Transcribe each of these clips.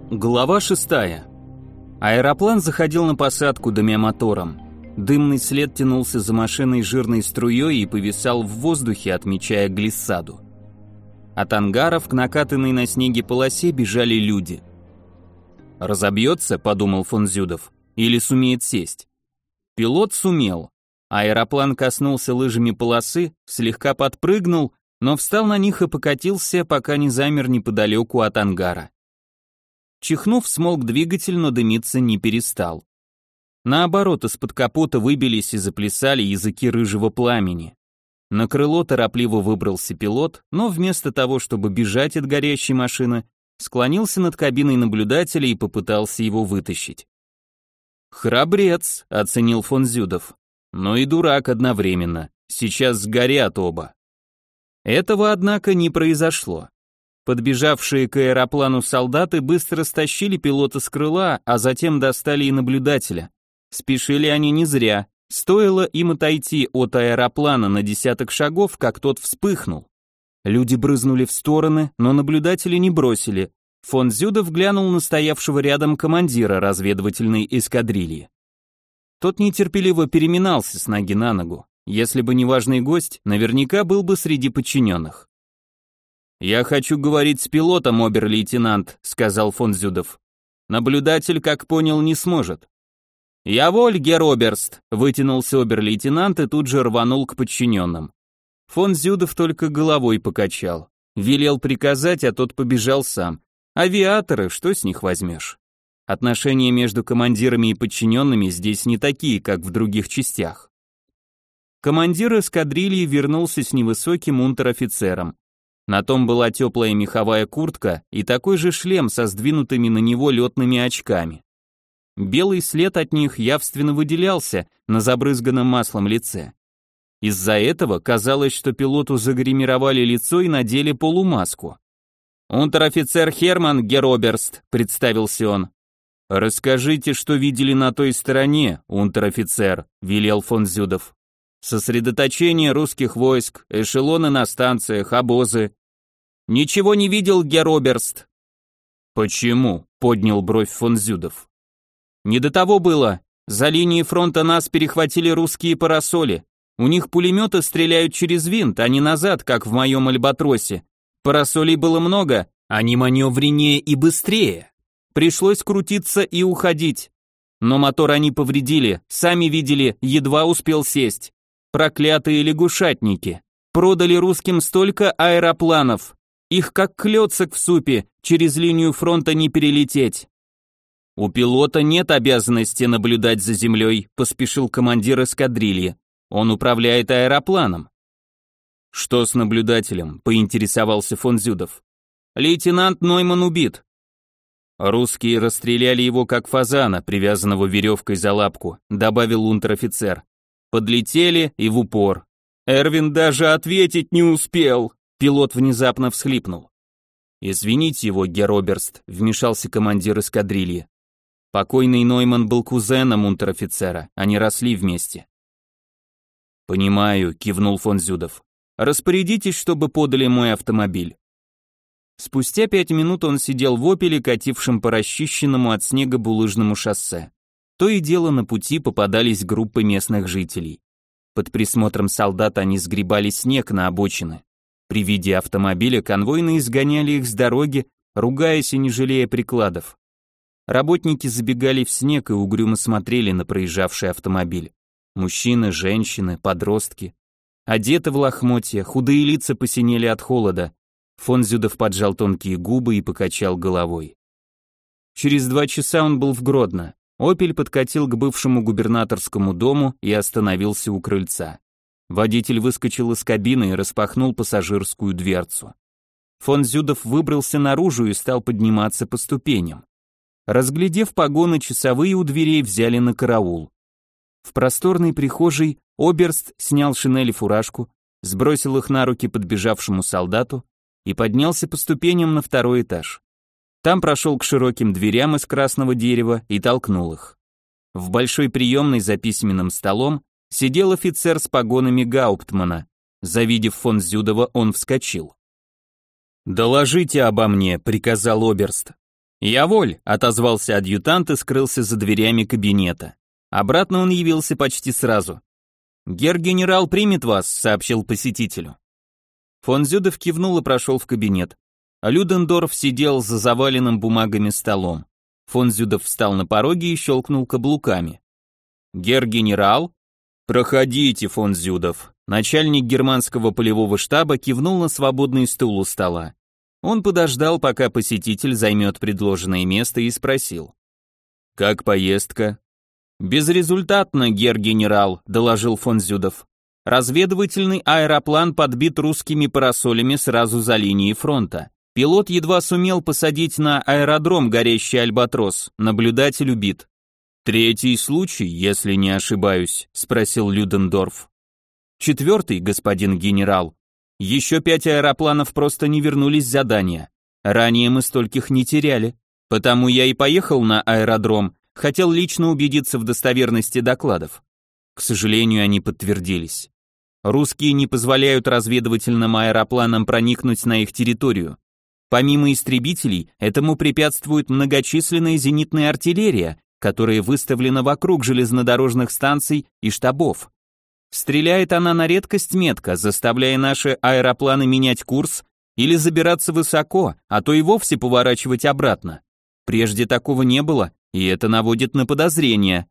Глава 6. Аэроплан заходил на посадку, дымя мотором. Дымный след тянулся за машиной жирной струей и повисал в воздухе, отмечая глиссаду. От ангаров к накатанной на снеге полосе бежали люди. «Разобьется», — подумал фон Зюдов, — «или сумеет сесть». Пилот сумел. Аэроплан коснулся лыжами полосы, слегка подпрыгнул, но встал на них и покатился, пока не замер неподалеку от ангара. Чихнув, смолк двигатель, но дымиться не перестал. Наоборот, из-под капота выбились и заплясали языки рыжего пламени. На крыло торопливо выбрался пилот, но вместо того, чтобы бежать от горящей машины, склонился над кабиной наблюдателя и попытался его вытащить. «Храбрец», — оценил фон Зюдов, — «но и дурак одновременно, сейчас сгорят оба». Этого, однако, не произошло. Подбежавшие к аэроплану солдаты быстро стащили пилота с крыла, а затем достали и наблюдателя. Спешили они не зря. Стоило им отойти от аэроплана на десяток шагов, как тот вспыхнул. Люди брызнули в стороны, но наблюдатели не бросили. Фон Зюдов глянул на стоявшего рядом командира разведывательной эскадрильи. Тот нетерпеливо переминался с ноги на ногу. Если бы не важный гость, наверняка был бы среди подчиненных. «Я хочу говорить с пилотом, обер-лейтенант», — сказал фон Зюдов. «Наблюдатель, как понял, не сможет». «Я воль, герр оберст», — вытянулся обер-лейтенант и тут же рванул к подчиненным. Фон Зюдов только головой покачал. Велел приказать, а тот побежал сам. Авиаторы, что с них возьмешь? Отношения между командирами и подчиненными здесь не такие, как в других частях. Командир эскадрильи вернулся с невысоким унтер-офицером. На том была теплая меховая куртка и такой же шлем со сдвинутыми на него летными очками. Белый след от них явственно выделялся на забрызганном маслом лице. Из-за этого казалось, что пилоту загримировали лицо и надели полумаску. «Унтер-офицер Херман, герр оберст», — представился он. «Расскажите, что видели на той стороне, унтер-офицер», — велел фон Зюдов. «Сосредоточение русских войск, эшелоны на станциях, обозы». «Ничего не видел, герр оберст». «Почему?» — поднял бровь фон Зюдов. «Не до того было. За линией фронта нас перехватили русские парасоли. У них пулеметы стреляют через винт, а не назад, как в моем альбатросе. Парасолей было много, они маневреннее и быстрее. Пришлось крутиться и уходить. Но мотор они повредили, сами видели, едва успел сесть. Проклятые лягушатники. Продали русским столько аэропланов. Их как клёцок в супе, через линию фронта не перелететь». «У пилота нет обязанности наблюдать за землей», поспешил командир эскадрильи. «Он управляет аэропланом». «Что с наблюдателем?» поинтересовался фон Зюдов. «Лейтенант Нойман убит». «Русские расстреляли его как фазана, привязанного веревкой за лапку», добавил унтер-офицер. «Подлетели и в упор. Эрвин даже ответить не успел». Пилот внезапно всхлипнул. «Извините его, герр оберст», вмешался командир эскадрильи. Покойный Нойман был кузеном унтер-офицера, они росли вместе. «Понимаю», кивнул фон Зюдов. «Распорядитесь, чтобы подали мой автомобиль». Спустя 5 минут он сидел в «Опеле», катившем по расчищенному от снега булыжному шоссе. То и дело на пути попадались группы местных жителей. Под присмотром солдат они сгребали снег на обочины. При виде автомобиля конвойные изгоняли их с дороги, ругаясь и не жалея прикладов. Работники забегали в снег и угрюмо смотрели на проезжавший автомобиль. Мужчины, женщины, подростки. Одеты в лохмотья, худые лица посинели от холода. Фон Зюдов поджал тонкие губы и покачал головой. Через 2 часа он был в Гродно. «Опель» подкатил к бывшему губернаторскому дому и остановился у крыльца. Водитель выскочил из кабины и распахнул пассажирскую дверцу. Фон Зюдов выбрался наружу и стал подниматься по ступеням. Разглядев погоны, часовые у дверей взяли на караул. В просторной прихожей оберст снял шинель и фуражку, сбросил их на руки подбежавшему солдату и поднялся по ступеням на 2-й этаж. Там прошел к широким дверям из красного дерева и толкнул их. В большой приемной за письменным столом сидел офицер с погонами гауптмана. Завидев фон Зюдова, он вскочил. «Доложите обо мне», — приказал оберст. «Я воль», — отозвался адъютант и скрылся за дверями кабинета. Обратно он явился почти сразу. «Гер-генерал примет вас», — сообщил посетителю. Фон Зюдов кивнул и прошел в кабинет. Людендорф сидел за заваленным бумагами столом. Фон Зюдов встал на пороге и щелкнул каблуками. «Гер-генерал?» «Проходите, фон Зюдов». Начальник германского полевого штаба кивнул на свободный стул у стола. Он подождал, пока посетитель займет предложенное место, и спросил. «Как поездка?» «Безрезультатно, гер-генерал», — доложил фон Зюдов. «Разведывательный аэроплан подбит русскими парасолями сразу за линией фронта. Пилот едва сумел посадить на аэродром горящий альбатрос, наблюдатель убит». «Третий случай, если не ошибаюсь», — спросил Людендорф. «Четвертый, господин генерал. Еще 5 аэропланов просто не вернулись с задания. Ранее мы стольких не теряли. Потому я и поехал на аэродром, хотел лично убедиться в достоверности докладов. К сожалению, они подтвердились. Русские не позволяют разведывательным аэропланам проникнуть на их территорию. Помимо истребителей, этому препятствует многочисленная зенитная артиллерия, которая выставлена вокруг железнодорожных станций и штабов. Стреляет она на редкость метко, заставляя наши аэропланы менять курс или забираться высоко, а то и вовсе поворачивать обратно. Прежде такого не было, и это наводит на подозрения.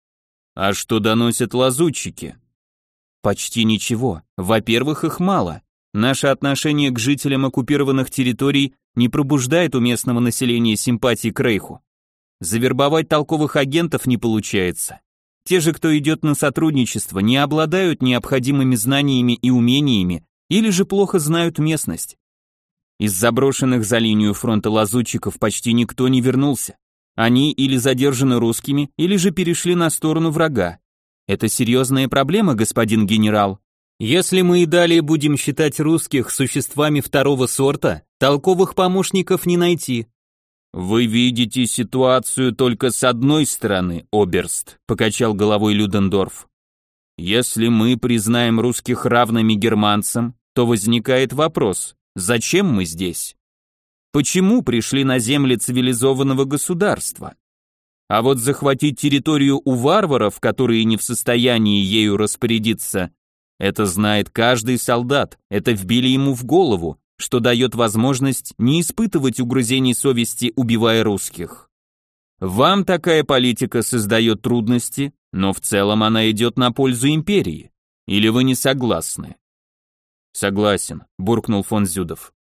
А что доносят лазутчики? Почти ничего. Во-первых, их мало. Наше отношение к жителям оккупированных территорий не пробуждает у местного населения симпатии к Рейху. Завербовать толковых агентов не получается. Те же, кто идет на сотрудничество, не обладают необходимыми знаниями и умениями, или же плохо знают местность. Из заброшенных за линию фронта лазутчиков почти никто не вернулся. Они или задержаны русскими, или же перешли на сторону врага. Это серьезная проблема, господин генерал. Если мы и далее будем считать русских существами второго сорта, толковых помощников не найти. Вы видите ситуацию только с одной стороны, оберст, покачал головой Людендорф. Если мы признаем русских равными германцам, то возникает вопрос: зачем мы здесь? Почему пришли на земли цивилизованного государства? А вот захватить территорию у варваров, которые не в состоянии ею распорядиться, это знает каждый солдат, это вбили ему в голову, что дает возможность не испытывать угрызений совести, убивая русских. Вам такая политика создает трудности, но в целом она идет на пользу империи. Или вы не согласны? Согласен, буркнул фон Зюдов.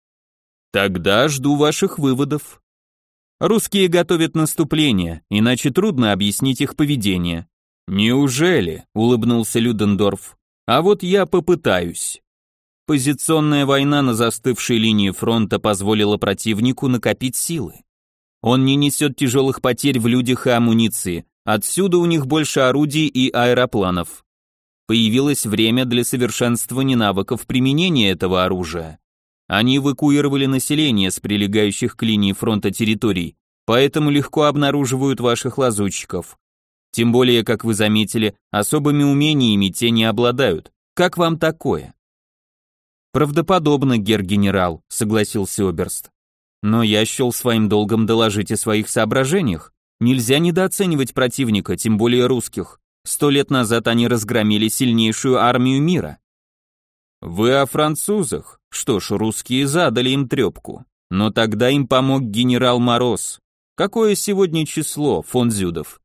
Тогда жду ваших выводов. Русские готовят наступление, иначе трудно объяснить их поведение. Неужели? Улыбнулся Людендорф. А вот я попытаюсь. Позиционная война на застывшей линии фронта позволила противнику накопить силы. Он не несет тяжелых потерь в людях и амуниции, отсюда у них больше орудий и аэропланов. Появилось время для совершенствования навыков применения этого оружия. Они эвакуировали население с прилегающих к линии фронта территорий, поэтому легко обнаруживают ваших лазутчиков. Тем более, как вы заметили, особыми умениями те не обладают. Как вам такое? «Правдоподобно, гер-генерал», — согласился оберст. «Но я счел своим долгом доложить о своих соображениях. Нельзя недооценивать противника, тем более русских. 100 лет назад они разгромили сильнейшую армию мира». «Вы о французах? Что ж, русские задали им трепку. Но тогда им помог генерал Мороз. Какое сегодня число, фон Зюдов?»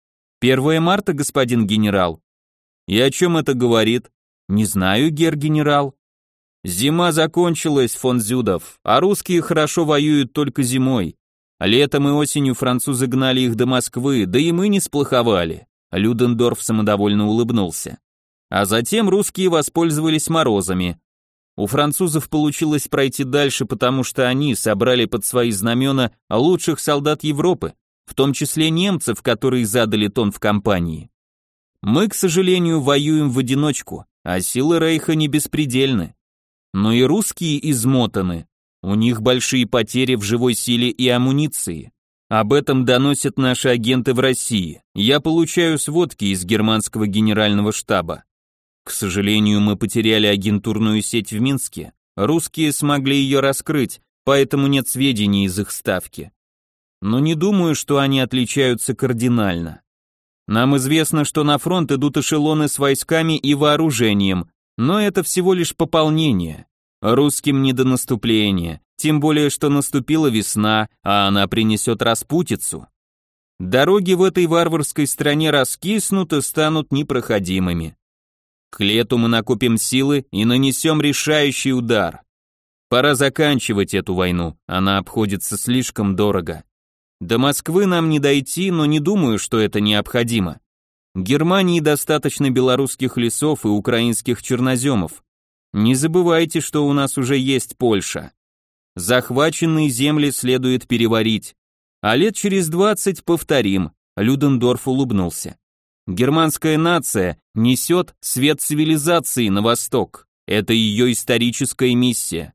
1 марта, господин генерал. И о чем это говорит? Не знаю, гер-генерал. Зима закончилась, фон Зюдов, а русские хорошо воюют только зимой. Летом и осенью французы гнали их до Москвы, да и мы не сплоховали. Людендорф самодовольно улыбнулся. А затем русские воспользовались морозами. У французов получилось пройти дальше, потому что они собрали под свои знамена лучших солдат Европы, в том числе немцев, которые задали тон в кампании. Мы, к сожалению, воюем в одиночку, а силы Рейха не беспредельны. Но и русские измотаны, у них большие потери в живой силе и амуниции. Об этом доносят наши агенты в России. Я получаю сводки из германского генерального штаба. К сожалению, мы потеряли агентурную сеть в Минске. Русские смогли ее раскрыть, поэтому нет сведений из их ставки. но не думаю, что они отличаются кардинально. Нам известно, что на фронт идут эшелоны с войсками и вооружением, но это всего лишь пополнение. Русским не до наступления, тем более, что наступила весна, а она принесет распутицу. Дороги в этой варварской стране раскиснут и станут непроходимыми. К лету мы накопим силы и нанесем решающий удар. Пора заканчивать эту войну, она обходится слишком дорого. До Москвы нам не дойти, но не думаю, что это необходимо. Германии достаточно белорусских лесов и украинских черноземов. Не забывайте, что у нас уже есть Польша. Захваченные земли следует переварить. А лет через 20 повторим. Людендорф улыбнулся. Германская нация несет свет цивилизации на восток. Это ее историческая миссия.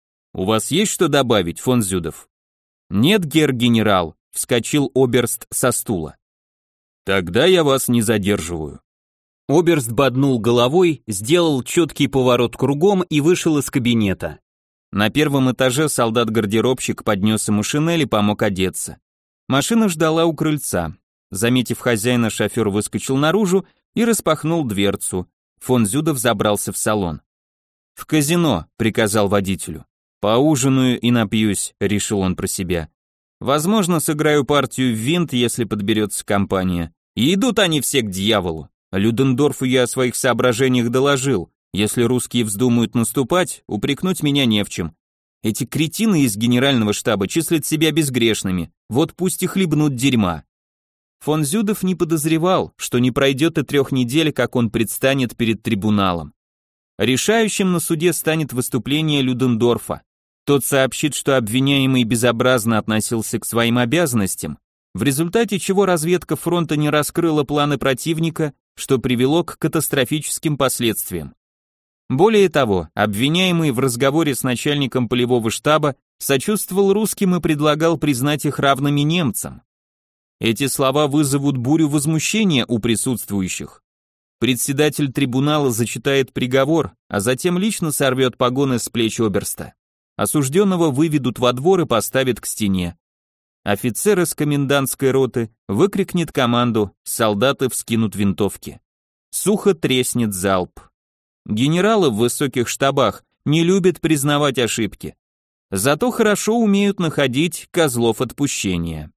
У вас есть что добавить, фон Зюдов? Нет, герр-генерал, вскочил оберст со стула. Тогда я вас не задерживаю. Оберст боднул головой, сделал четкий поворот кругом и вышел из кабинета. На первом этаже солдат-гардеробщик поднес ему шинель и помог одеться. Машина ждала у крыльца. Заметив хозяина, шофер выскочил наружу и распахнул дверцу. Фон Зюдов забрался в салон. «В казино», — приказал водителю. «Поужинаю и напьюсь», — решил он про себя. «Возможно, сыграю партию в винт, если подберется компания. И идут они все к дьяволу. Людендорфу я о своих соображениях доложил. Если русские вздумают наступать, упрекнуть меня не в чем. Эти кретины из генерального штаба числят себя безгрешными, вот пусть и хлебнут дерьма». Фон Зюдов не подозревал, что не пройдет и 3 недель, как он предстанет перед трибуналом. Решающим на суде станет выступление Людендорфа. Тот сообщит, что обвиняемый безобразно относился к своим обязанностям, в результате чего разведка фронта не раскрыла планы противника, что привело к катастрофическим последствиям. Более того, обвиняемый в разговоре с начальником полевого штаба сочувствовал русским и предлагал признать их равными немцам. Эти слова вызовут бурю возмущения у присутствующих. Председатель трибунала зачитает приговор, а затем лично сорвет погоны с плеч оберста. Осужденного выведут во двор и поставят к стене. Офицер из комендантской роты выкрикнет команду, солдаты вскинут винтовки. Сухо треснет залп. Генералы в высоких штабах не любят признавать ошибки. Зато хорошо умеют находить козлов отпущения.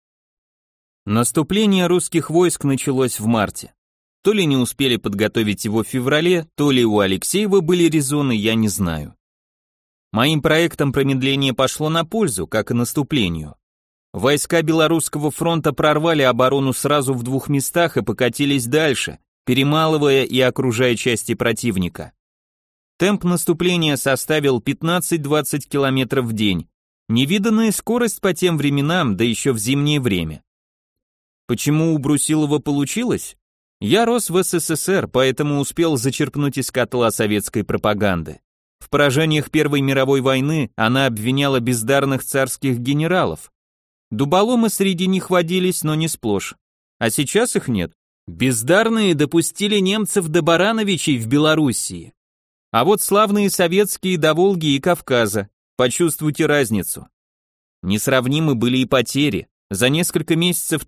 Наступление русских войск началось в марте. То ли не успели подготовить его в феврале, то ли у Алексеева были резоны, я не знаю. Моим проектам промедление пошло на пользу, как и наступлению. Войска Белорусского фронта прорвали оборону сразу в 2 местах и покатились дальше, перемалывая и окружая части противника. Темп наступления составил 15-20 км в день, невиданная скорость по тем временам, да еще в зимнее время. Почему у Брусилова получилось? Я рос в СССР, поэтому успел зачерпнуть из котла советской пропаганды. В поражениях Первой мировой войны она обвиняла бездарных царских генералов. Дуболомы среди них водились, но не сплошь. А сейчас их нет. Бездарные допустили немцев до Барановичей в Белоруссии. А вот славные советские до Волги и Кавказа. Почувствуйте разницу. Несравнимы были и потери. За несколько месяцев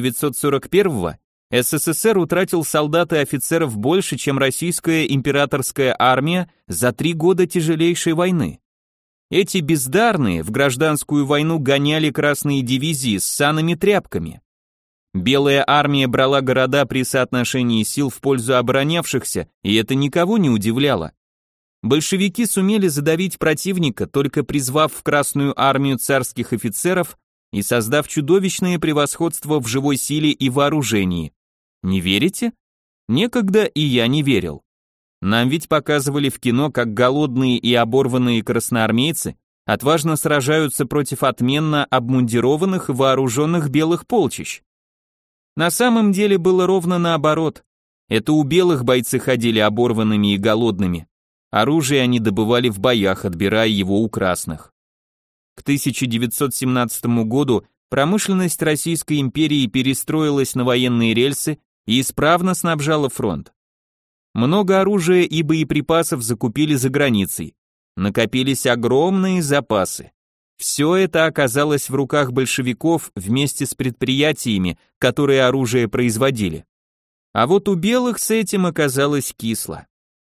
1941-го СССР утратил солдат и офицеров больше, чем российская императорская армия за 3 года тяжелейшей войны. Эти бездарные в гражданскую войну гоняли красные дивизии с ссаными тряпками. Белая армия брала города при соотношении сил в пользу оборонявшихся, и это никого не удивляло. Большевики сумели задавить противника, только призвав в Красную армию царских офицеров и создав чудовищное превосходство в живой силе и вооружении. Не верите? Некогда и я не верил. Нам ведь показывали в кино, как голодные и оборванные красноармейцы отважно сражаются против отменно обмундированных и вооруженных белых полчищ. На самом деле было ровно наоборот. Это у белых бойцы ходили оборванными и голодными. Оружие они добывали в боях, отбирая его у красных. К 1917 году промышленность Российской империи перестроилась на военные рельсы и исправно снабжала фронт. Много оружия и боеприпасов закупили за границей. Накопились огромные запасы. Все это оказалось в руках большевиков вместе с предприятиями, которые оружие производили. А вот у белых с этим оказалось кисло.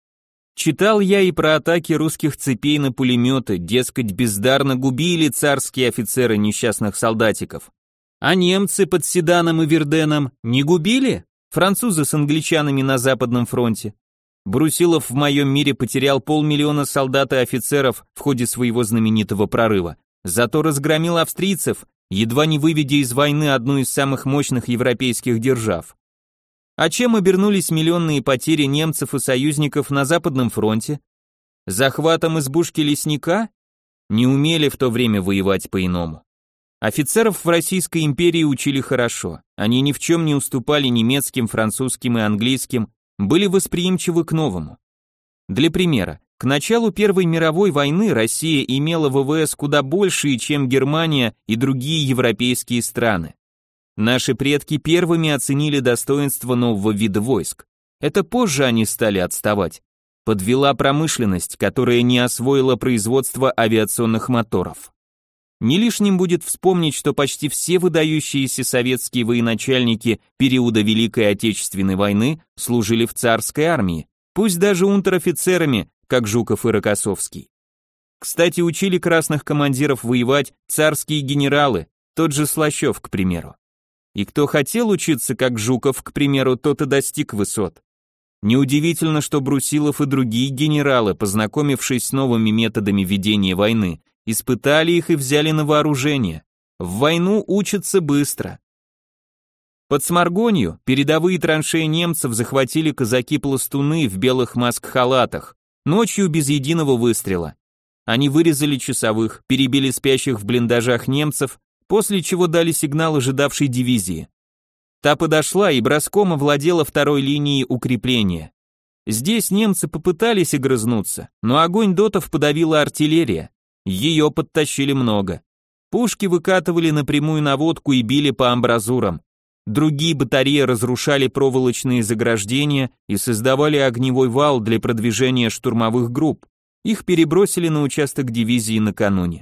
Читал я и про атаки русских цепей на пулеметы, дескать, бездарно губили царские офицеры несчастных солдатиков. А немцы под Седаном и Верденом не губили? Французы с англичанами на Западном фронте. Брусилов в моем мире потерял 500 000 солдат и офицеров в ходе своего знаменитого прорыва, зато разгромил австрийцев, едва не выведя из войны одну из самых мощных европейских держав. А чем обернулись миллионные потери немцев и союзников на Западном фронте? Захватом избушки лесника? Не умели в то время воевать по-иному. Офицеров в Российской империи учили хорошо, они ни в чем не уступали немецким, французским и английским, были восприимчивы к новому. Для примера, к началу Первой мировой войны Россия имела ВВС куда большие, чем Германия и другие европейские страны. Наши предки первыми оценили достоинство нового вида войск. Это позже они стали отставать. Подвела промышленность, которая не освоила производство авиационных моторов. Не лишним будет вспомнить, что почти все выдающиеся советские военачальники периода Великой Отечественной войны служили в царской армии, пусть даже унтер-офицерами, как Жуков и Рокоссовский. Кстати, учили красных командиров воевать царские генералы, тот же Слащев, к примеру. И кто хотел учиться, как Жуков, к примеру, тот и достиг высот. Неудивительно, что Брусилов и другие генералы, познакомившись с новыми методами ведения войны, испытали их и взяли на вооружение. В войну учатся быстро. Под Сморгонью передовые траншеи немцев захватили казаки-пластуны в белых маск-халатах, ночью без единого выстрела. Они вырезали часовых, перебили спящих в блиндажах немцев, после чего дали сигнал ожидавшей дивизии. Та подошла и броском овладела второй линией укрепления. Здесь немцы попытались огрызнуться, но огонь дотов подавила артиллерия. Ее подтащили много. Пушки выкатывали напрямую наводку и били по амбразурам. Другие батареи разрушали проволочные заграждения и создавали огневой вал для продвижения штурмовых групп. Их перебросили на участок дивизии накануне.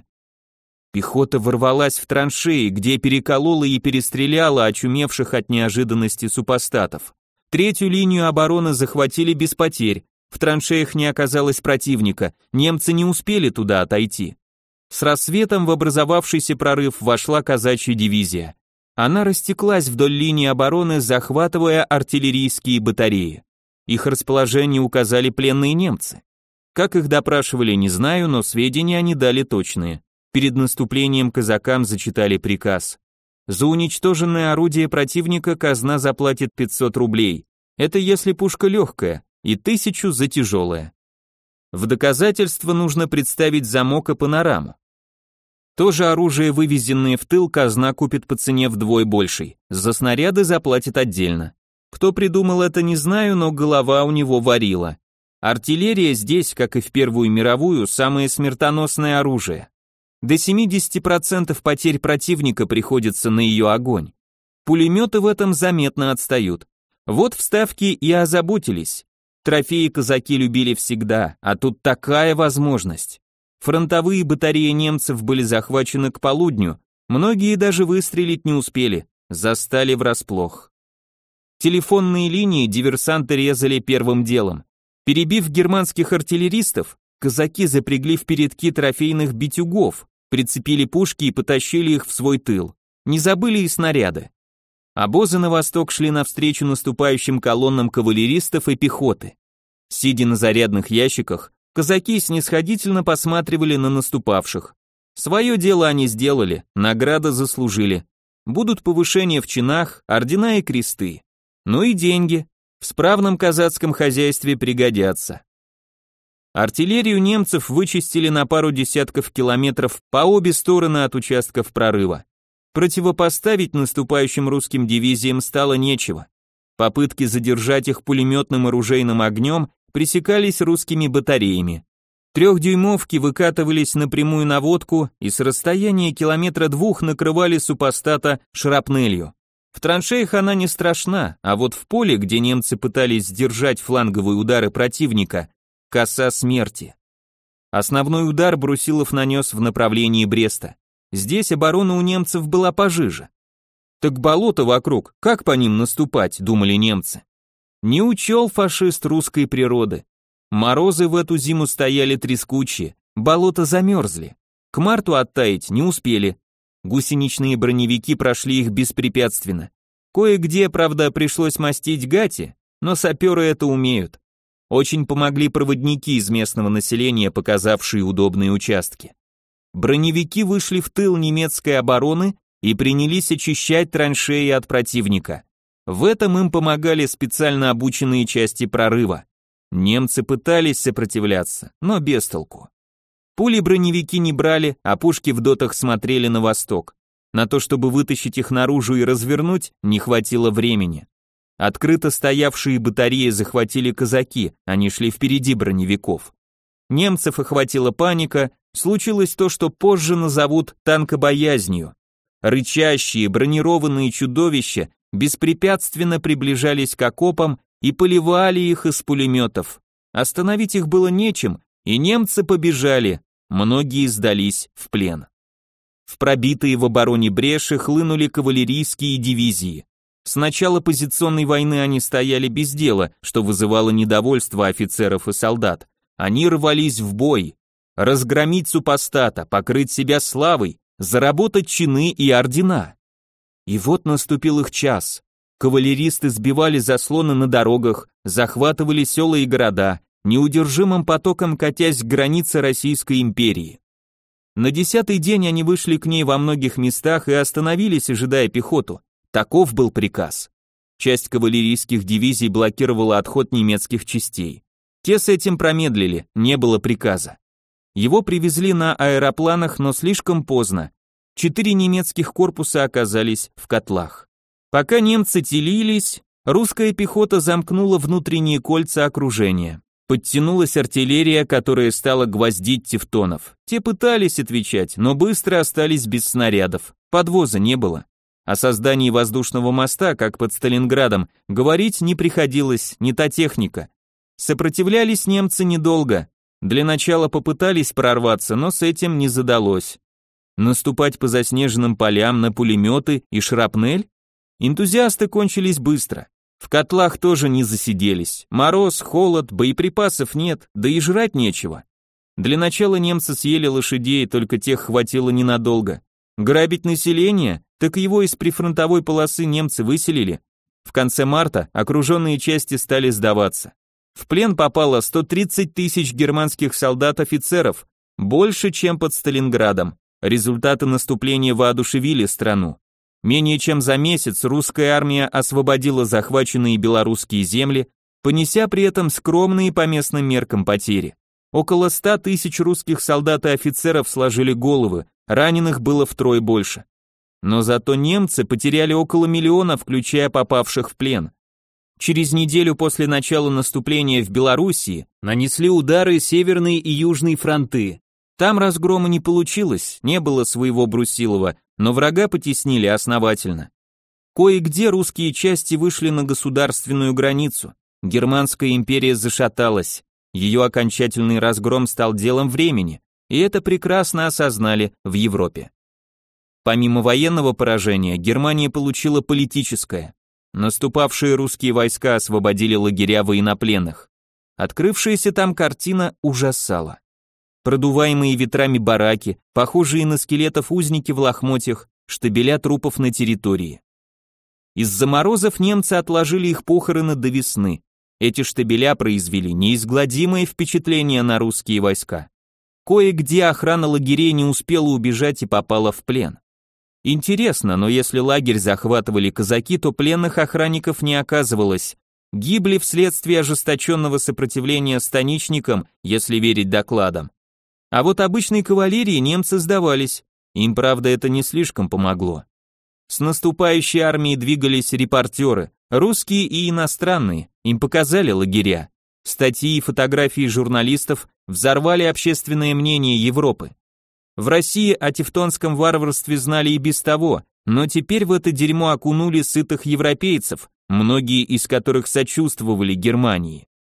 Пехота ворвалась в траншеи, где переколола и перестреляла очумевших от неожиданности супостатов. Третью линию обороны захватили без потерь, в траншеях не оказалось противника, немцы не успели туда отойти. С рассветом в образовавшийся прорыв вошла казачья дивизия. Она растеклась вдоль линии обороны, захватывая артиллерийские батареи. Их расположение указали пленные немцы. Как их допрашивали, не знаю, но сведения они дали точные. Перед наступлением казакам зачитали приказ. За уничтоженное орудие противника казна заплатит 500 рублей. Это если пушка легкая, и 1000 за тяжелое. В доказательство нужно представить замок и панораму. То же оружие, вывезенное в тыл, казна купит по цене вдвое большей. За снаряды заплатит отдельно. Кто придумал это, не знаю, но голова у него варила. Артиллерия здесь, как и в Первую мировую, самое смертоносное оружие. До 70% потерь противника приходится на ее огонь. Пулеметы в этом заметно отстают. Вот в Ставке и озаботились. Трофеи казаки любили всегда, а тут такая возможность. Фронтовые батареи немцев были захвачены к полудню, многие даже выстрелить не успели, застали врасплох. Телефонные линии диверсанты резали первым делом. Перебив германских артиллеристов, казаки запрягли в передки трофейных битюгов, прицепили пушки и потащили их в свой тыл. Не забыли и снаряды. Обозы на восток шли навстречу наступающим колоннам кавалеристов и пехоты. Сидя на зарядных ящиках, казаки снисходительно посматривали на наступавших. Свое дело они сделали, награды заслужили. Будут повышения в чинах, ордена и кресты. Ну и деньги. В справном казацком хозяйстве пригодятся. Артиллерию немцев вычистили на пару десятков километров по обе стороны от участков прорыва. Противопоставить наступающим русским дивизиям стало нечего. Попытки задержать их пулеметным оружейным огнем пресекались русскими батареями. Трехдюймовки выкатывались на прямую наводку и с расстояния 1-2 километра накрывали супостата шрапнелью. В траншеях она не страшна, а вот в поле, где немцы пытались сдержать фланговые удары противника, коса смерти. Основной удар Брусилов нанес в направлении Бреста. Здесь оборона у немцев была пожиже. Так болото вокруг, как по ним наступать, думали немцы. Не учел фашист русской природы. Морозы в эту зиму стояли трескучие, болота замерзли. К марту оттаять не успели. Гусеничные броневики прошли их беспрепятственно. Кое-где, правда, пришлось мастить гати, но саперы это умеют. Очень помогли проводники из местного населения, показавшие удобные участки. Броневики вышли в тыл немецкой обороны и принялись очищать траншеи от противника. В этом им помогали специально обученные части прорыва. Немцы пытались сопротивляться, но без толку. Пули броневики не брали, а пушки в дотах смотрели на восток. На то, чтобы вытащить их наружу и развернуть, не хватило времени. Открыто стоявшие батареи захватили казаки, они шли впереди броневиков. Немцев охватила паника, случилось то, что позже назовут танкобоязнью. Рычащие, бронированные чудовища беспрепятственно приближались к окопам и поливали их из пулеметов. Остановить их было нечем, и немцы побежали, многие сдались в плен. В пробитые в обороне бреши хлынули кавалерийские дивизии. С начала позиционной войны они стояли без дела, что вызывало недовольство офицеров и солдат. Они рвались в бой, разгромить супостата, покрыть себя славой, заработать чины и ордена. И вот наступил их час. Кавалеристы сбивали заслоны на дорогах, захватывали села и города, неудержимым потоком катясь к границе Российской империи. На 10-й день они вышли к ней во многих местах и остановились, ожидая пехоту. Таков был приказ. Часть кавалерийских дивизий блокировала отход немецких частей. Те с этим промедлили, не было приказа. Его привезли на аэропланах, но слишком поздно. 4 немецких корпуса оказались в котлах. Пока немцы телились, русская пехота замкнула внутренние кольца окружения. Подтянулась артиллерия, которая стала гвоздить тевтонов. Те пытались отвечать, но быстро остались без снарядов. Подвоза не было. О создании воздушного моста, как под Сталинградом, говорить не приходилось, не та техника. Сопротивлялись немцы недолго. Для начала попытались прорваться, но с этим не задалось. Наступать по заснеженным полям на пулеметы и шрапнель? Энтузиасты кончились быстро. В котлах тоже не засиделись. Мороз, холод, боеприпасов нет, да и жрать нечего. Для начала немцы съели лошадей, только тех хватило ненадолго. Грабить население? Так его из прифронтовой полосы немцы выселили. В конце марта окруженные части стали сдаваться. В плен попало 130 тысяч германских солдат-офицеров, больше, чем под Сталинградом. Результаты наступления воодушевили страну. Менее чем за месяц русская армия освободила захваченные белорусские земли, понеся при этом скромные по местным меркам потери. Около 100 тысяч русских солдат и офицеров сложили головы, раненых было втрое больше. Но зато немцы потеряли около миллиона, включая попавших в плен. Через неделю после начала наступления в Белоруссии нанесли удары Северные и Южные фронты. Там разгрома не получилось, не было своего Брусилова, но врага потеснили основательно. Кое-где русские части вышли на государственную границу. Германская империя зашаталась. Ее окончательный разгром стал делом времени, и это прекрасно осознали в Европе. Помимо военного поражения, Германия получила политическое. Наступавшие русские войска освободили лагеря военнопленных. Открывшаяся там картина ужасала. Продуваемые ветрами бараки, похожие на скелетов узники в лохмотьях, штабеля трупов на территории. Из-за морозов немцы отложили их похороны до весны. Эти штабеля произвели неизгладимое впечатление на русские войска. Кое-где охрана лагерей не успела убежать и попала в плен. Интересно, но если лагерь захватывали казаки, то пленных охранников не оказывалось. Гибли вследствие ожесточенного сопротивления станичникам, если верить докладам. А вот обычной кавалерии немцы сдавались, им, правда, это не слишком помогло. С наступающей армией двигались репортеры, русские и иностранные, им показали лагеря. Статьи и фотографии журналистов взорвали общественное мнение Европы. В России о тевтонском варварстве знали и без того, но теперь в это дерьмо окунули сытых европейцев, многие из которых сочувствовали Германии.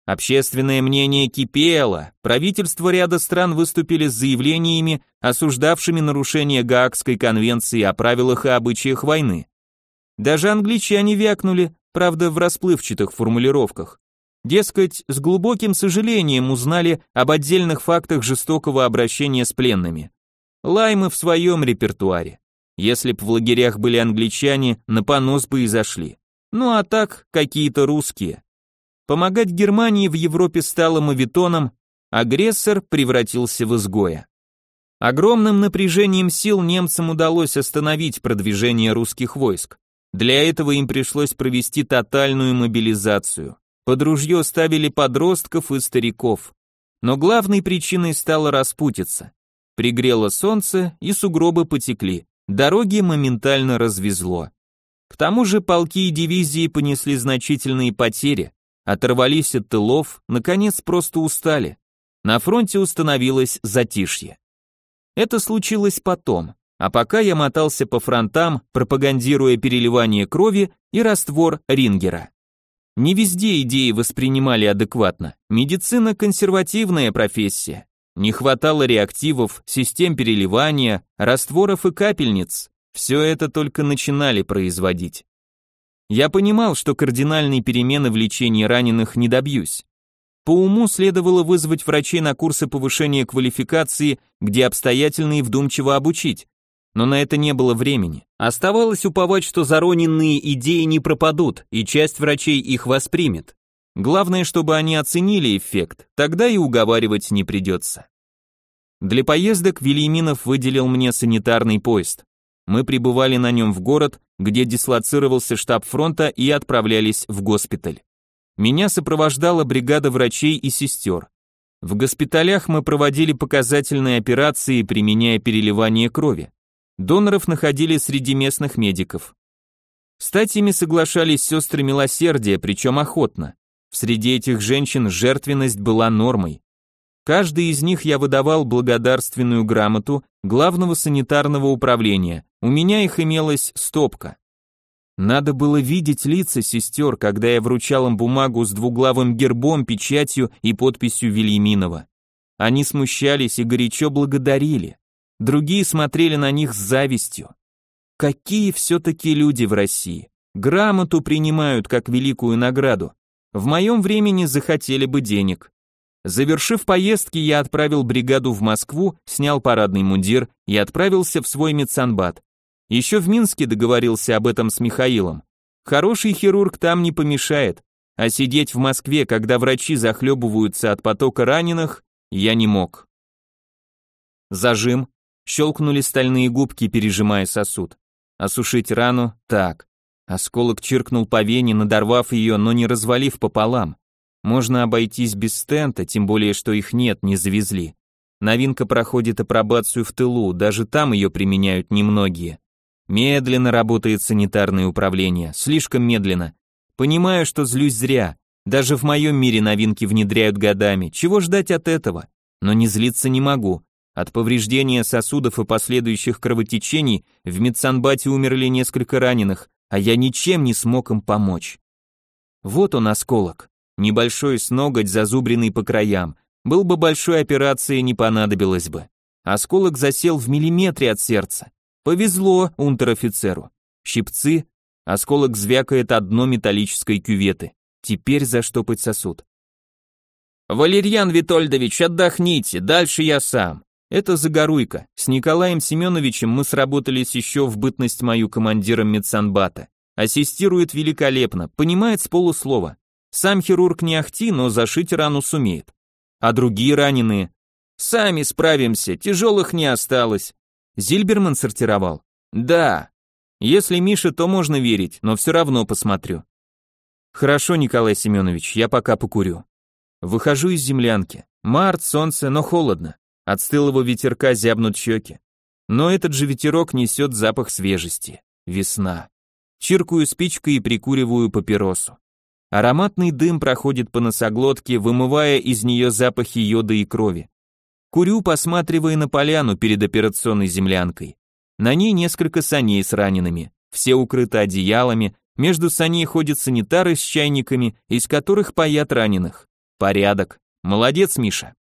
Общественное мнение кипело, правительства ряда стран выступили с заявлениями, осуждавшими нарушение Гаагской конвенции о правилах и обычаях войны. Даже англичане вякнули, правда в расплывчатых формулировках. Дескать, с глубоким сожалением узнали об отдельных фактах жестокого обращения с пленными. Лаймы в своем репертуаре. Если б в лагерях были англичане, на понос бы и зашли. Ну а так, какие-то русские. Помогать Германии в Европе стало мавитоном, агрессор превратился в изгоя. Огромным напряжением сил немцам удалось остановить продвижение русских войск. Для этого им пришлось провести тотальную мобилизацию. Под ружье ставили подростков и стариков. Но главной причиной стала распутица. Пригрело солнце, и сугробы потекли, дороги моментально развезло. К тому же полки и дивизии понесли значительные потери, оторвались от тылов, наконец просто устали. На фронте установилось затишье. Это случилось потом, а пока я мотался по фронтам, пропагандируя переливание крови и раствор Рингера. Не везде идеи воспринимали адекватно. Медицина – консервативная профессия. Не хватало реактивов, систем переливания, растворов и капельниц. Все это только начинали производить. Я понимал, что кардинальной перемены в лечении раненых не добьюсь. По уму следовало вызвать врачей на курсы повышения квалификации, где обстоятельно и вдумчиво обучить. Но на это не было времени. Оставалось уповать, что зароненные идеи не пропадут, и часть врачей их воспримет. Главное, чтобы они оценили эффект, тогда и уговаривать не придется. Для поездок Вильяминов выделил мне санитарный поезд. Мы прибывали на нем в город, где дислоцировался штаб фронта, и отправлялись в госпиталь. Меня сопровождала бригада врачей и сестер. В госпиталях мы проводили показательные операции, применяя переливание крови. Доноров находили среди местных медиков. Стать ими соглашались сестры милосердия, причем охотно. Среди этих женщин жертвенность была нормой. Каждой из них я выдавал благодарственную грамоту главного санитарного управления, у меня их имелась стопка. Надо было видеть лица сестер, когда я вручал им бумагу с двуглавым гербом, печатью и подписью Вильяминова. Они смущались и горячо благодарили. Другие смотрели на них с завистью. Какие все-таки люди в России. Грамоту принимают как великую награду. В моем времени захотели бы денег. Завершив поездки, я отправил бригаду в Москву, снял парадный мундир и отправился в свой медсанбат. Еще в Минске договорился об этом с Михаилом. Хороший хирург там не помешает, а сидеть в Москве, когда врачи захлебываются от потока раненых, я не мог. Зажим. Щелкнули стальные губки, пережимая сосуд. Осушить рану? Так. Осколок чиркнул по вене, надорвав ее, но не развалив пополам. Можно обойтись без стента, тем более, что их нет, не завезли. Новинка проходит апробацию в тылу, даже там ее применяют немногие. Медленно работает санитарное управление, слишком медленно. Понимаю, что злюсь зря. Даже в моем мире новинки внедряют годами. Чего ждать от этого? Но не злиться не могу. От повреждения сосудов и последующих кровотечений в медсанбате умерли несколько раненых, а я ничем не смог им помочь. Вот он осколок. Небольшой с ноготь, зазубренный по краям. Был бы большой, операции не понадобилось бы. Осколок засел в миллиметре от сердца. Повезло унтер-офицеру. Щипцы, осколок звякает о дно металлической кюветы. Теперь заштопать сосуд. Валерьян Витольдович, отдохните, дальше я сам. Это Загоруйко. С Николаем Семеновичем мы сработались еще в бытность мою командиром медсанбата. Ассистирует великолепно, понимает с полуслова. Сам хирург не ахти, но зашить рану сумеет. А другие раненые? Сами справимся, тяжелых не осталось. Зильберман сортировал? Да. Если Миша, то можно верить, но все равно посмотрю. Хорошо, Николай Семенович, я пока покурю. Выхожу из землянки. Март, солнце, но холодно. От стылого ветерка зябнут щеки. Но этот же ветерок несет запах свежести. Весна. Чиркаю спичкой и прикуриваю папиросу. Ароматный дым проходит по носоглотке, вымывая из нее запахи йода и крови. Курю, посматривая на поляну перед операционной землянкой. На ней несколько саней с ранеными, все укрыты одеялами, между саней ходят санитары с чайниками, из которых паят раненых. Порядок. Молодец, Миша.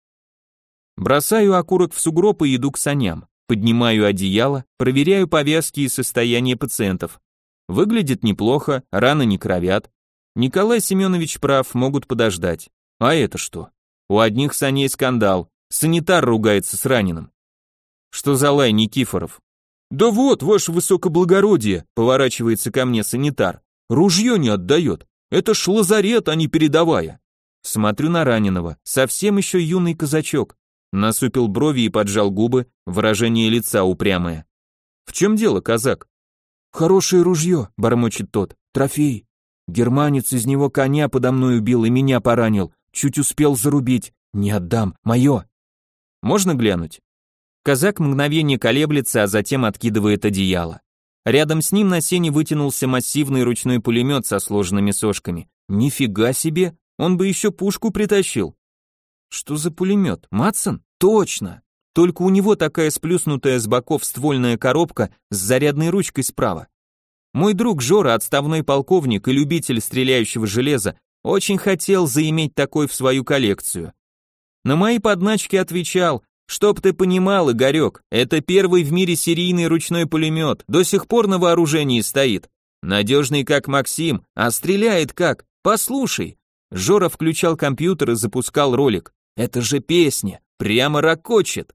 Бросаю окурок в сугроб и иду к саням. Поднимаю одеяло, проверяю повязки и состояние пациентов. Выглядит неплохо, раны не кровят. Николай Семенович прав, могут подождать. А это что? У одних саней скандал. Санитар ругается с раненым. Что за лай, Никифоров? Да вот, ваше высокоблагородие, поворачивается ко мне санитар. Ружье не отдает. Это ж лазарет, а не передовая. Смотрю на раненого, совсем еще юный казачок. Насупил брови и поджал губы, выражение лица упрямое. В чем дело, казак? Хорошее ружье, бормочет тот, трофей. Германец из него коня подо мной убил и меня поранил, чуть успел зарубить. Не отдам, мое. Можно глянуть? Казак мгновение колеблется, а затем откидывает одеяло. Рядом с ним на сене вытянулся массивный ручной пулемет со сложными сошками. Нифига себе, он бы еще пушку притащил. Что за пулемет? Матсон? Точно! Только у него такая сплюснутая с боков ствольная коробка с зарядной ручкой справа. Мой друг Жора, отставной полковник и любитель стреляющего железа, очень хотел заиметь такой в свою коллекцию. На мои подначки отвечал: чтоб ты понимал, Игорек, это первый в мире серийный ручной пулемет, до сих пор на вооружении стоит. Надежный как Максим, а стреляет как? Послушай. Жора включал компьютер и запускал ролик. Это же песня, прямо рокочет.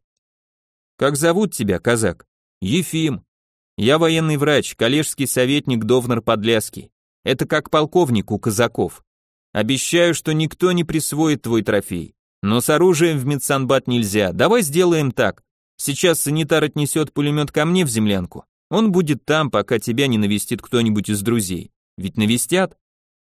Как зовут тебя, казак? Ефим. Я военный врач, коллежский советник Довнар-Подляский. Это как полковник у казаков. Обещаю, что никто не присвоит твой трофей. Но с оружием в медсанбат нельзя. Давай сделаем так. Сейчас санитар отнесет пулемет ко мне в землянку. Он будет там, пока тебя не навестит кто-нибудь из друзей. Ведь навестят?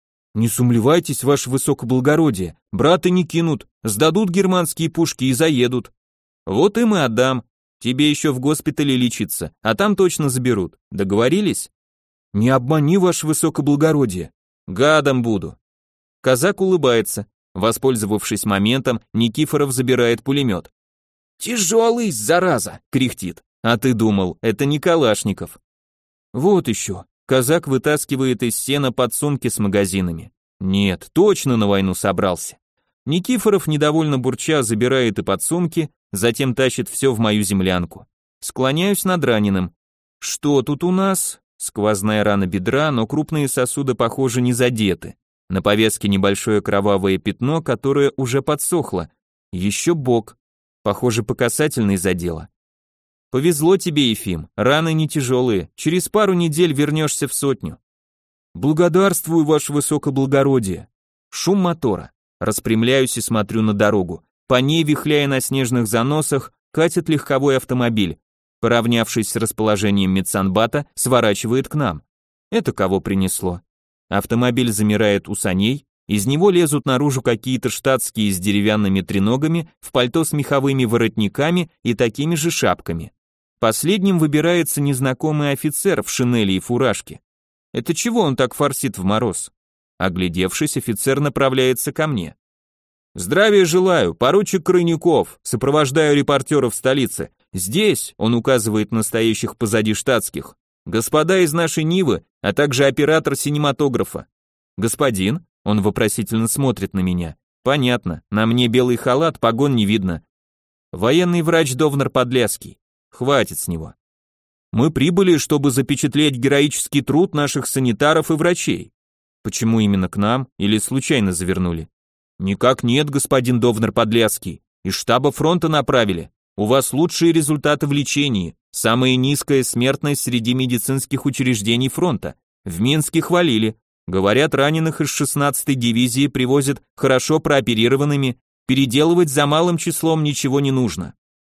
Не сумлевайтесь, ваше высокоблагородие. Брата не кинут, сдадут германские пушки и заедут. Вот им и отдам. Тебе еще в госпитале лечиться, а там точно заберут. Договорились? Не обмани, ваше высокоблагородие. Гадом буду. Казак улыбается. Воспользовавшись моментом, Никифоров забирает пулемет. «Тяжелый, зараза!» — кряхтит. «А ты думал, это не Калашников?» «Вот еще». Казак вытаскивает из сена подсумки с магазинами. «Нет, точно на войну собрался». Никифоров, недовольно бурча, забирает и подсумки, затем тащит все в мою землянку. Склоняюсь над раненым. «Что тут у нас?» Сквозная рана бедра, но крупные сосуды, похоже, не задеты. На повязке небольшое кровавое пятно, которое уже подсохло. Еще бок. Похоже, по касательной задело. Повезло тебе, Ефим, раны не тяжелые. Через пару недель вернешься в сотню. Благодарствую, ваше высокоблагородие. Шум мотора. Распрямляюсь и смотрю на дорогу. По ней, вихляя на снежных заносах, катит легковой автомобиль. Поравнявшись с расположением медсанбата, сворачивает к нам. Это кого принесло? Автомобиль замирает у саней, из него лезут наружу какие-то штатские с деревянными треногами, в пальто с меховыми воротниками и такими же шапками. Последним выбирается незнакомый офицер в шинели и фуражке. Это чего он так форсит в мороз? Оглядевшись, офицер направляется ко мне. «Здравия желаю, поручик Крайняков, сопровождаю репортеров столицы. Здесь», он указывает на стоящих позади штатских, «господа из нашей Нивы, а также оператор синематографа». «Господин?» Он вопросительно смотрит на меня. «Понятно, на мне белый халат, погон не видно». «Военный врач Довнар-Подляский». «Хватит с него». «Мы прибыли, чтобы запечатлеть героический труд наших санитаров и врачей». «Почему именно к нам? Или случайно завернули?» «Никак нет, господин Довнар-Подляский. Из штаба фронта направили. У вас лучшие результаты в лечении, самая низкая смертность среди медицинских учреждений фронта. В Минске хвалили. Говорят, раненых из 16-й дивизии привозят хорошо прооперированными, переделывать за малым числом ничего не нужно».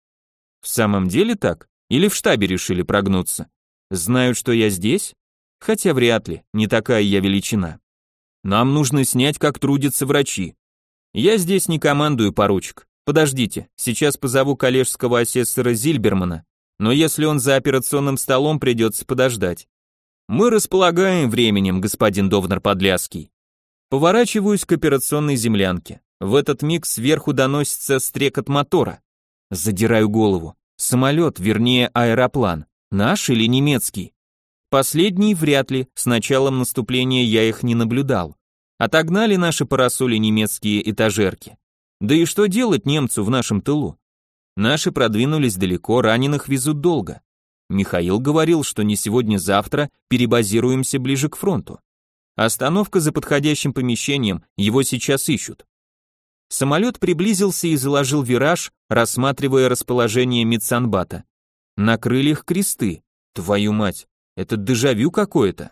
«В самом деле так? Или в штабе решили прогнуться? Знают, что я здесь? Хотя вряд ли, не такая я величина. Нам нужно снять, как трудятся врачи. Я здесь не командую, поручик. Подождите, сейчас позову коллежского асессора Зильбермана, но если он за операционным столом, придется подождать. Мы располагаем временем, господин Довнар-Подляский». Поворачиваюсь к операционной землянке. В этот миг сверху доносится стрекот мотора. Задираю голову. Самолет, вернее аэроплан. Наш или немецкий? Последний вряд ли, с началом наступления я их не наблюдал. Отогнали наши парасоли немецкие этажерки. Да и что делать немцу в нашем тылу? Наши продвинулись далеко, раненых везут долго. Михаил говорил, что не сегодня-завтра перебазируемся ближе к фронту. Остановка за подходящим помещением, его сейчас ищут. Самолет приблизился и заложил вираж, рассматривая расположение Мецанбата. На крыльях кресты. Твою мать, это дежавю какое-то.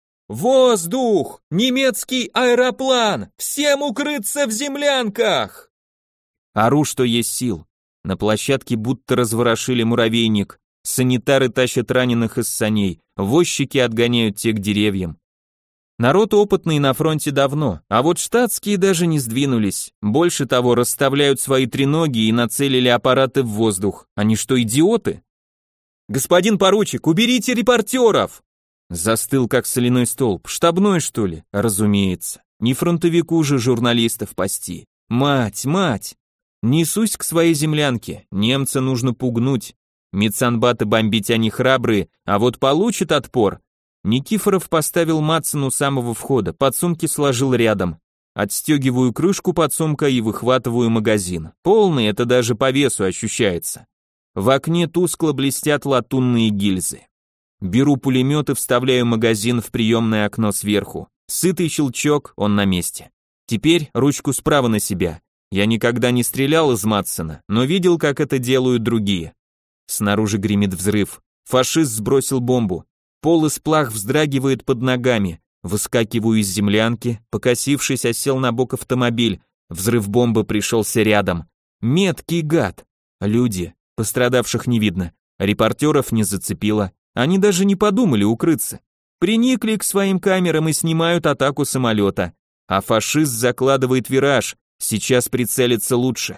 «Воздух! Немецкий аэроплан! Всем укрыться в землянках!» Ору, что есть сил. На площадке будто разворошили муравейник. Санитары тащат раненых из саней, возчики отгоняют те к деревьям. Народ опытный на фронте давно, а вот штатские даже не сдвинулись. Больше того, расставляют свои треноги и нацелили аппараты в воздух. Они что, идиоты? «Господин поручик, уберите репортеров!» Застыл как соляной столб. Штабной, что ли? Разумеется. Не фронтовику же журналистов пасти. Мать, мать! Несусь к своей землянке. Немца нужно пугнуть. Мецанбаты бомбить они храбрые, а вот получат отпор. Никифоров поставил Матсон у самого входа, подсумки сложил рядом. Отстегиваю крышку подсумка и выхватываю магазин. Полный, это даже по весу ощущается. В окне тускло блестят латунные гильзы. Беру пулемет и вставляю магазин в приемное окно сверху. Сытый щелчок, он на месте. Теперь ручку справа на себя. Я никогда не стрелял из Матсона, но видел, как это делают другие. Снаружи гремит взрыв. Фашист сбросил бомбу. Пол из плах вздрагивает под ногами. Выскакиваю из землянки, покосившись, осел на бок автомобиль. Взрыв бомбы пришелся рядом. Меткий гад. Люди. Пострадавших не видно. Репортеров не зацепило. Они даже не подумали укрыться. Приникли к своим камерам и снимают атаку самолета. А фашист закладывает вираж. Сейчас прицелиться лучше.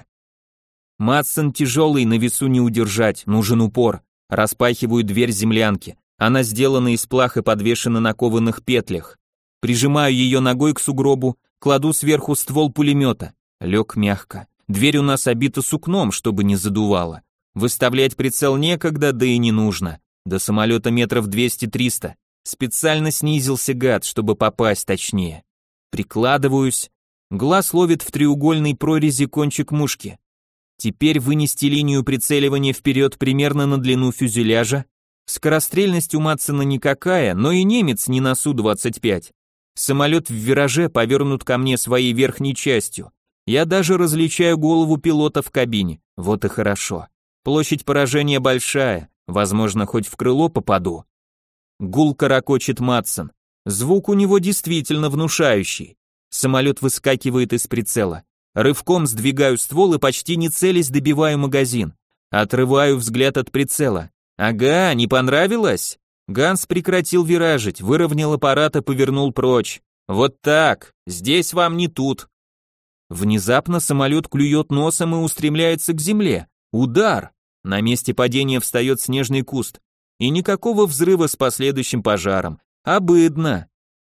Матсон тяжелый, на весу не удержать, нужен упор. Распахиваю дверь землянки. Она сделана из плах и подвешена на кованых петлях. Прижимаю ее ногой к сугробу, кладу сверху ствол пулемета. Лег мягко. Дверь у нас обита сукном, чтобы не задувало. Выставлять прицел некогда, да и не нужно. До самолета метров 200-300. Специально снизился гад, чтобы попасть точнее. Прикладываюсь. Глаз ловит в треугольной прорези кончик мушки. Теперь вынести линию прицеливания вперед примерно на длину фюзеляжа. Скорострельность у Матсона никакая, но и немец не на Су-25. Самолет в вираже повернут ко мне своей верхней частью. Я даже различаю голову пилота в кабине. Вот и хорошо. Площадь поражения большая, возможно, хоть в крыло попаду. Гулко ракочет Матсон. Звук у него действительно внушающий. Самолет выскакивает из прицела. Рывком сдвигаю ствол и почти не целясь добиваю магазин. Отрываю взгляд от прицела. Ага, не понравилось? Ганс прекратил виражить, выровнял аппарат и повернул прочь. Вот так, здесь вам не тут. Внезапно самолет клюет носом и устремляется к земле. Удар! На месте падения встает снежный куст. И никакого взрыва с последующим пожаром. Обыдно.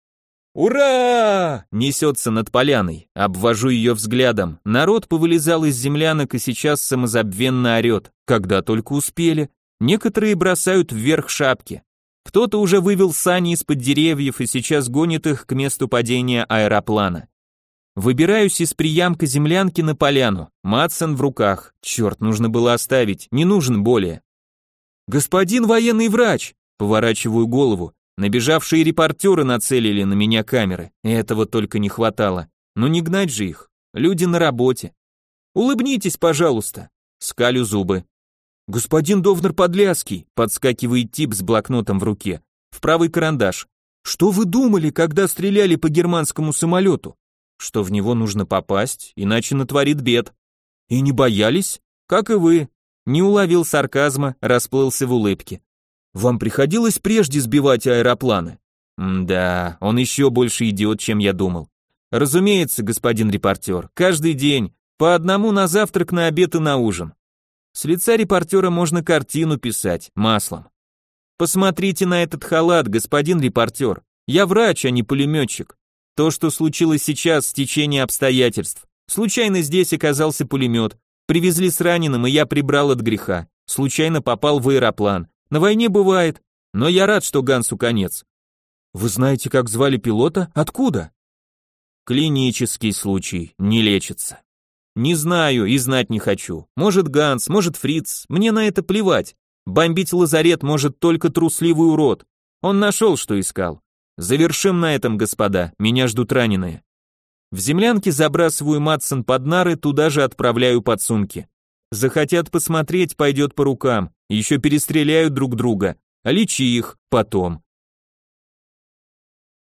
«Ура!» несется над поляной. Обвожу ее взглядом. Народ повылезал из землянок и сейчас самозабвенно орет. Когда только успели. Некоторые бросают вверх шапки. Кто-то уже вывел сани из-под деревьев и сейчас гонит их к месту падения аэроплана. Выбираюсь из приямка землянки на поляну. Матсон в руках. Черт, нужно было оставить, не нужен более. «Господин военный врач!» Поворачиваю голову. Набежавшие репортеры нацелили на меня камеры. Этого только не хватало. Но не гнать же их. Люди на работе. «Улыбнитесь, пожалуйста!» Скалю зубы. «Господин Довнер-Подляский!» Подскакивает тип с блокнотом в руке. В правый карандаш. «Что вы думали, когда стреляли по германскому самолету?» Что в него нужно попасть, иначе натворит бед. И не боялись? Как и вы. Не уловил сарказма, расплылся в улыбке. Вам приходилось прежде сбивать аэропланы? Да, он еще больше идиот, чем я думал. Разумеется, господин репортер, каждый день, по одному на завтрак, на обед и на ужин. С лица репортера можно картину писать, маслом. Посмотрите на этот халат, господин репортер. Я врач, а не пулеметчик. То, что случилось сейчас, стечение обстоятельств. Случайно здесь оказался пулемет. Привезли с раненым, и я прибрал от греха. Случайно попал в аэроплан. На войне бывает, но я рад, что Гансу конец. Вы знаете, как звали пилота? Откуда? Клинический случай, не лечится. Не знаю и знать не хочу. Может Ганс, может Фриц, мне на это плевать. Бомбить лазарет может только трусливый урод. Он нашел, что искал. Завершим на этом, господа, меня ждут раненые. В землянке забрасываю Матсон под нары, туда же отправляю подсумки. Захотят посмотреть, пойдет по рукам, еще перестреляют друг друга, а лечи их потом.